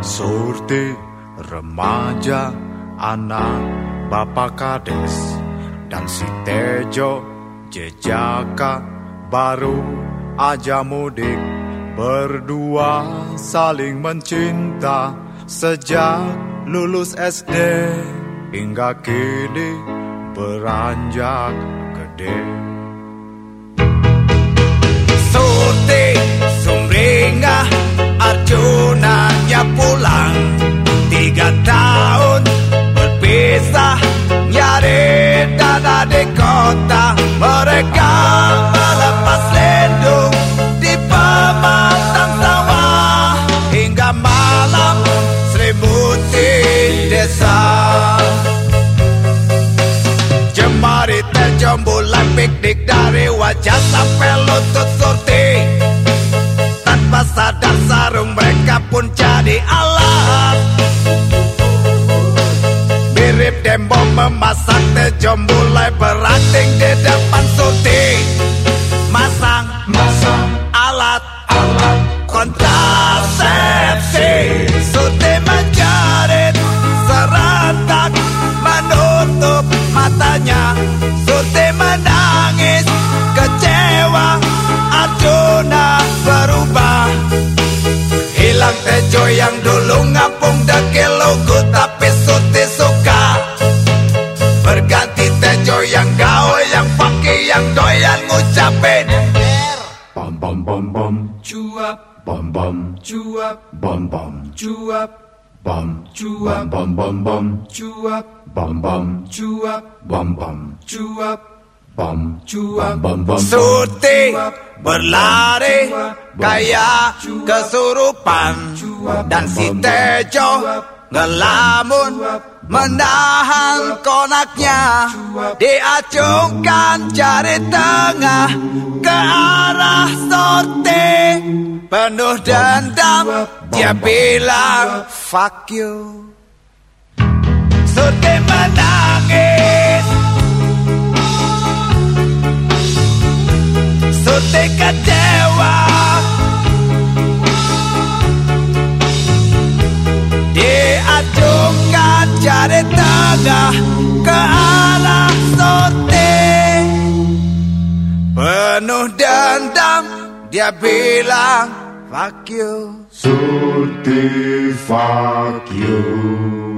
Surti, remaja, anak bapak kades, dan si Tejo, jejaka, baru aja mudik. Berdua saling mencinta sejak lulus SD hingga kini beranjak gede. Surti, Sumringah, Arjunanya pulang 3 tahun berpisah, nyari dana di kota. Mereka melepas lindung di pematang sawah hingga malam selimuti desa. Jemari Tejo mulai piknik dari wajah sampai lutut Surti. Tanpa sadar sarung mereka pun jadi alat. Mirip Dembo memasak, Tejo mulai berakting di depan Surti. Masang alat kontrasepsi. Surti menjerit serentak menutup matanya. Surti menangis kecewa, Arjuna berubah. Hilang Tejo yang dulu ngapung dekil lugu, tapi Surti suka. Berganti Tejo yang gaul, yang funky, yang doyan ngucapin bom bom bom bom cuap, bom bom cuap, bom bom cuap, bom cuap, bom bom bom cuap, bom bom cuap, bom bom cuap, bom cuap, bom bom. Surti berlari kayak kesurupan, dan si Tejo ngelamun menahan konaknya. Diacungkan jari tengah ke arah Surti. Penuh dendam dia bilang fuck you. Surti menangis, Surti kecewa. Diacungkan jari tengah ke arah Surti. Penuh dendam dia bilang fuck you. Surti, fuck you.